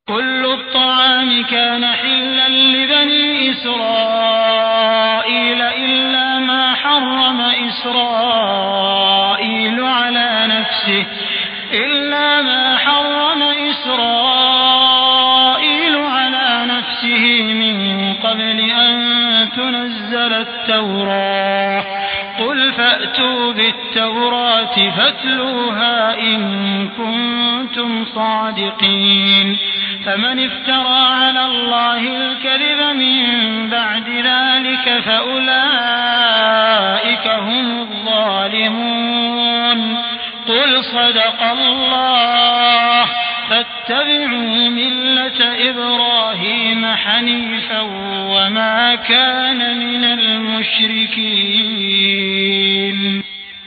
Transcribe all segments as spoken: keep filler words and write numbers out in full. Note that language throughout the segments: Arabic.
كل الطعام كان حلا لبني إسرائيل إلا ما حرم إسرائيل على نفسه إلا ما حرم إسرائيل على نفسه من قبل أن تنزل التوراة قل فأتوا بالتوراة فاتلوها إن كنتم صادقين فمن افترى على الله الكذب من بعد ذلك فأولئك هم الظالمون قل صدق الله فاتبعوا ملة إبراهيم حنيفا وما كان من المشركين.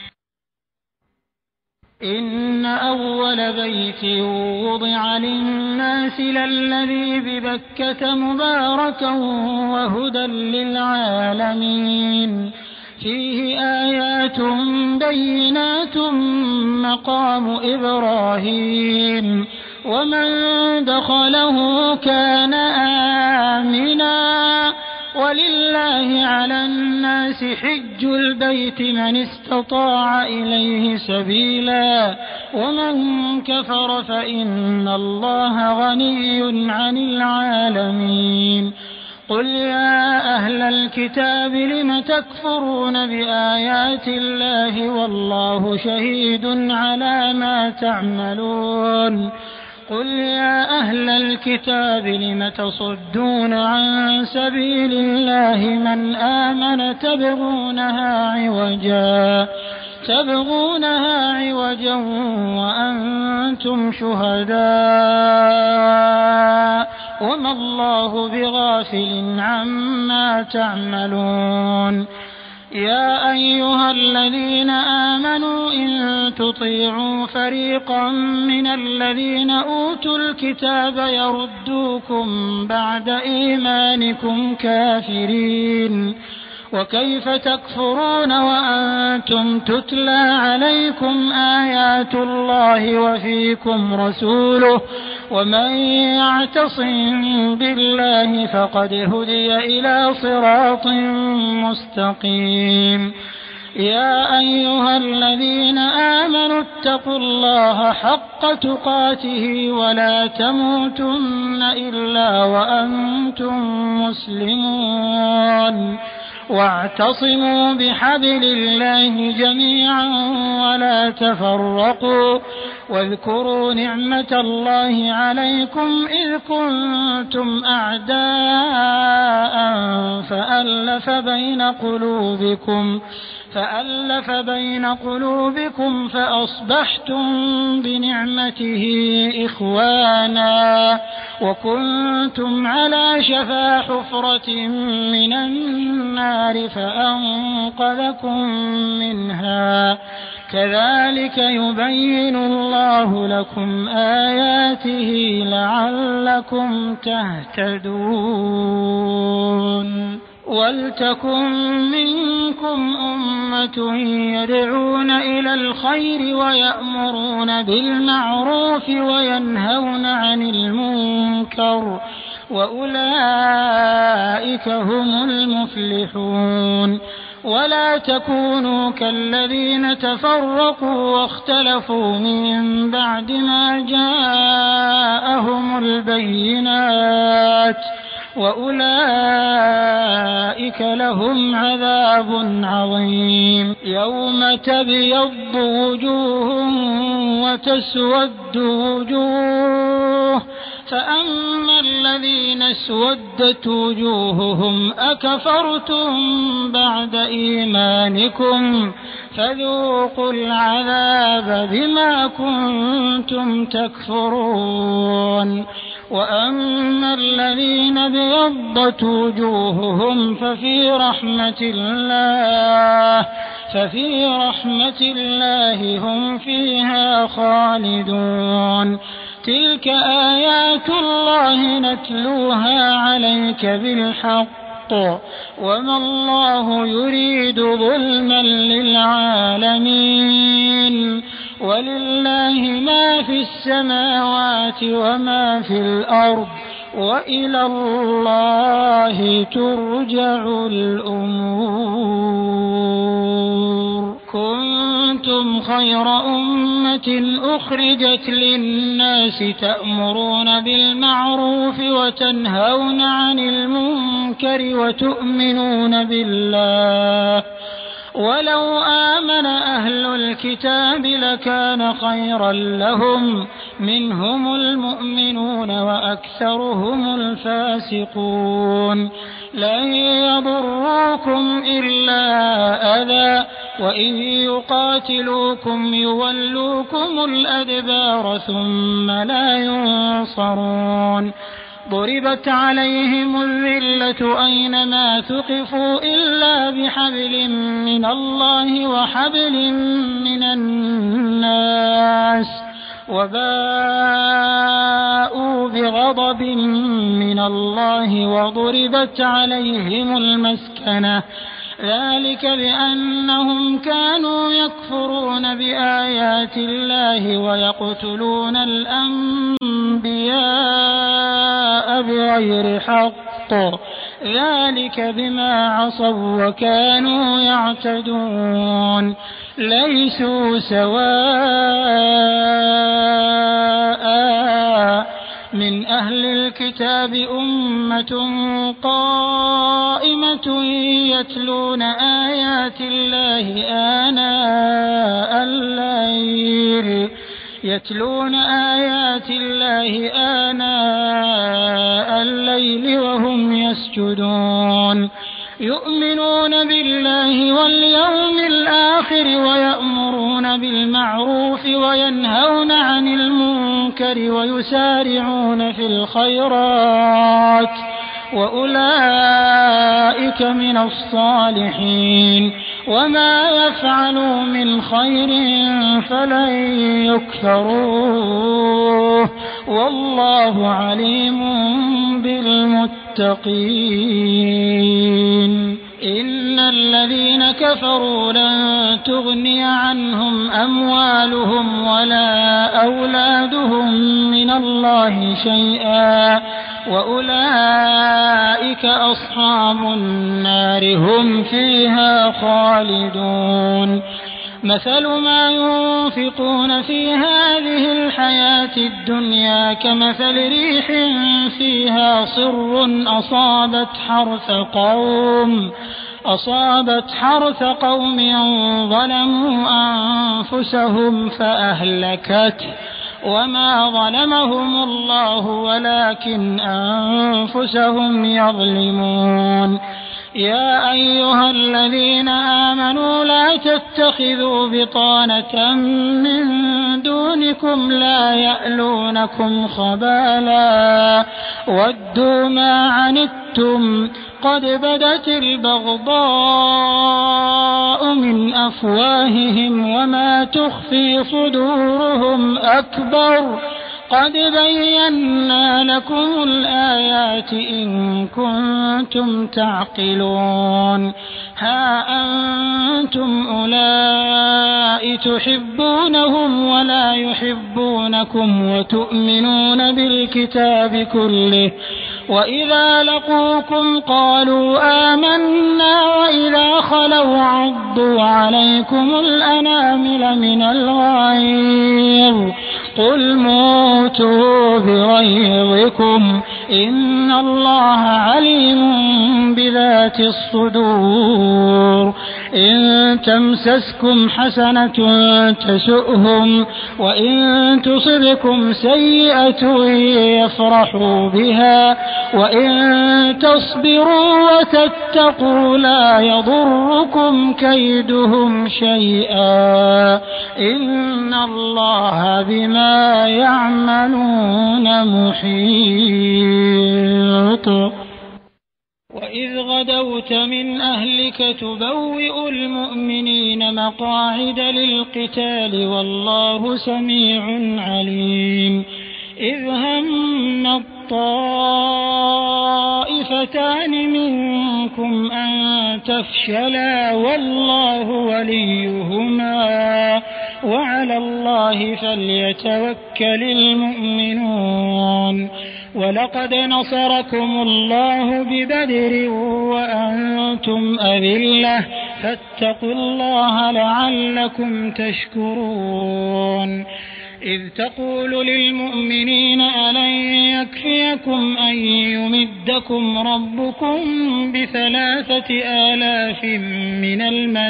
إن أول بيت وضع للناس للذي ببكة مباركا وهدى للعالمين فيه آيات بينات مقام إبراهيم ومن دخله كان آمنا ولله على الناس حج البيت من استطاع إليه سبيلا ومن كفر فإن الله غني عن العالمين. قل يا أهل الكتاب لم تكفرون بآيات الله والله شهيد على ما تعملون. قل يا أهل الكتاب لم تصدون عن سبيل الله من آمن تبغونها عوجا تبغونها عوجا وأنتم شهداء وما الله بغافل عما تعملون. يا أيها الذين آمنوا إن تطيعوا فريقا من الذين أوتوا الكتاب يردوكم بعد إيمانكم كافرين وكيف تكفرون وأنتم تتلى عليكم آيات الله وفيكم رسوله ومن يعتصم بالله فقد هدي إلى صراط مستقيم. يا أيها الذين آمنوا اتقوا الله حق تقاته ولا تموتن إلا وأنتم مسلمون واعتصموا بحبل الله جميعا ولا تفرقوا واذكروا نعمة الله عليكم إذ كنتم أعداء فألف بين قلوبكم فألف بين قلوبكم فأصبحتم بنعمته إخوانا وكنتم على شفا حفرة من النار فأنقذكم منها كذلك يبين الله لكم آياته لعلكم تهتدون. ولتكن منكم أمة يدعون إلى الخير ويأمرون بالمعروف وينهون عن المنكر وأولئك هم المفلحون. ولا تكونوا كالذين تفرقوا واختلفوا من بعد ما جاءهم البينات وأولئك لهم عذاب عظيم. يوم تبيض وجوه وتسود وجوه فأما الذين اسودت وجوههم أكفرتم بعد إيمانكم فذوقوا العذاب بما كنتم تكفرون. وأما الذين بيضت وجوههم ففي رحمة الله ففي رحمة الله هم فيها خالدون. تلك آيات الله نتلوها عليك بالحق وما الله يريد ظلما للعالمين ولله ما في السماوات وما في الأرض وإلى الله ترجع الأمور. كنتم خير أمة أخرجت للناس تأمرون بالمعروف وتنهون عن المنكر وتؤمنون بالله ولو آمن أهل الكتاب لكان خيرا لهم منهم المؤمنون وأكثرهم الفاسقون. لن يضروكم إلا أذى وإن يقاتلوكم يولوكم الأدبار ثم لا ينصرون. ضربت عليهم الذلة أينما ثقفوا إلا بحبل من الله وحبل من الناس وباءوا بغضب من الله وضربت عليهم المسكنة ذلك بأنهم كانوا يكفرون بآيات الله ويقتلون الأنبياء بغير حق ذلك بما عصوا وكانوا يعتدون. ليسوا سواء من أهل الكتاب أمة قائمة يتلون آيات الله آناء الليل يتلون آيات الله آناء الليل وهم يسجدون. يؤمنون بالله واليوم الآخر ويأمرون بالمعروف وينهون عن المنكر ويسارعون في الخيرات وأولئك من الصالحين. وما يفعلوا من خير فلن يكفروه والله عليم بالمتقين. إن الذين كفروا لن تغني عنهم أموالهم ولا أولادهم من الله شيئا وأولئك أصحاب النار هم فيها خالدون. مثل ما ينفقون في هذه الحياة الدنيا كمثل ريح فيها صر أصابت حرث قوم أصابت حرث قوم ظلموا أنفسهم فأهلكته وما ظلمهم الله ولكن أنفسهم يظلمون. يا أيها الذين آمنوا لا تتخذوا بطانة من دونكم لا يألونكم خبالا ودوا ما عنتم قد بدت البغضاء من أفواههم وما تخفي صدورهم أكبر قد بينا لكم الآيات إن كنتم تعقلون. ها أنتم أولئك تحبونهم ولا يحبونكم وتؤمنون بالكتاب كله وإذا لقوكم قالوا آمنا وإذا خلوا عضوا عليكم الأنامل من الغيظ قل موتوا بغيظكم إن الله عليم بذات الصدور. إن تمسسكم حسنة تسؤهم وإن تصبكم سيئة يفرحوا بها وإن تصبروا وتتقوا لا يضركم كيدهم شيئا إن الله بما يعملون محيط. وإذ غدوت من أهلك تبوئ المؤمنين مقاعد للقتال والله سميع عليم. إذ هم الطائفتان منكم أن تفشلا والله وليهما وعلى الله فليتوكل المؤمنون. ولقد نصركم الله ببدر وأنتم أذلة فاتقوا الله لعلكم تشكرون. إذ تقول للمؤمنين ألن يكفيكم أن يمدكم ربكم بثلاثة آلاف من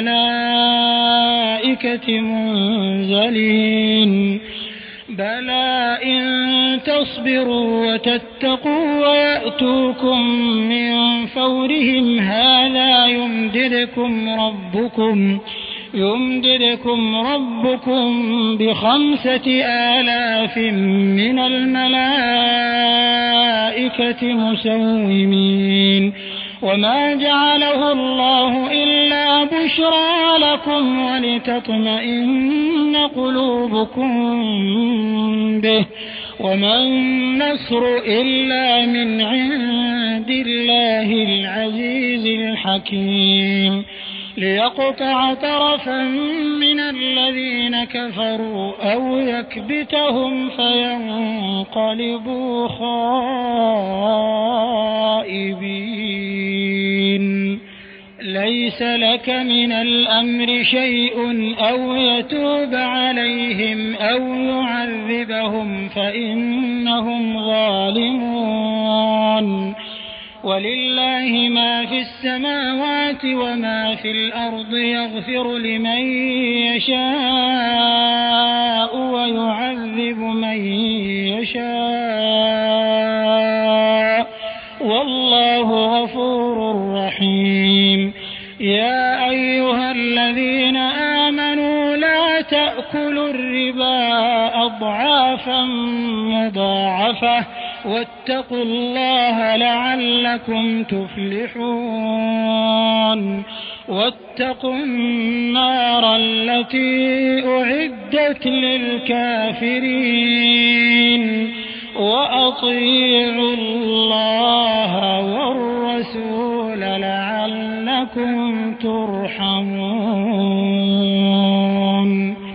الملائكة منزلين بلى إن تصبروا وتتقوا ويأتوكم من فورهم هذا يمددكم ربكم يمددكم ربكم بخمسة آلاف من الملائكة مسومين. وما جعله الله إلا بشرى لكم ولتطمئن قلوبكم به وما النصر إلا من عند الله العزيز الحكيم ليقطع طرفا من الذين كفروا أو يكبتهم فينقلبوا خائبين. ليس لك من الأمر شيء أو يتوب عليهم أو يعذبهم فإنهم ظالمون. ولله ما في السماوات وما في الأرض يغفر لمن يشاء ويعذب من يشاء والله غفور رحيم. يا أيها الذين آمنوا لا تأكلوا الربا أضعافا مضاعفة واتقوا الله لعلكم تفلحون. واتقوا النار التي أعدت للكافرين وأطيعوا الله والرسول لعلكم ترحمون.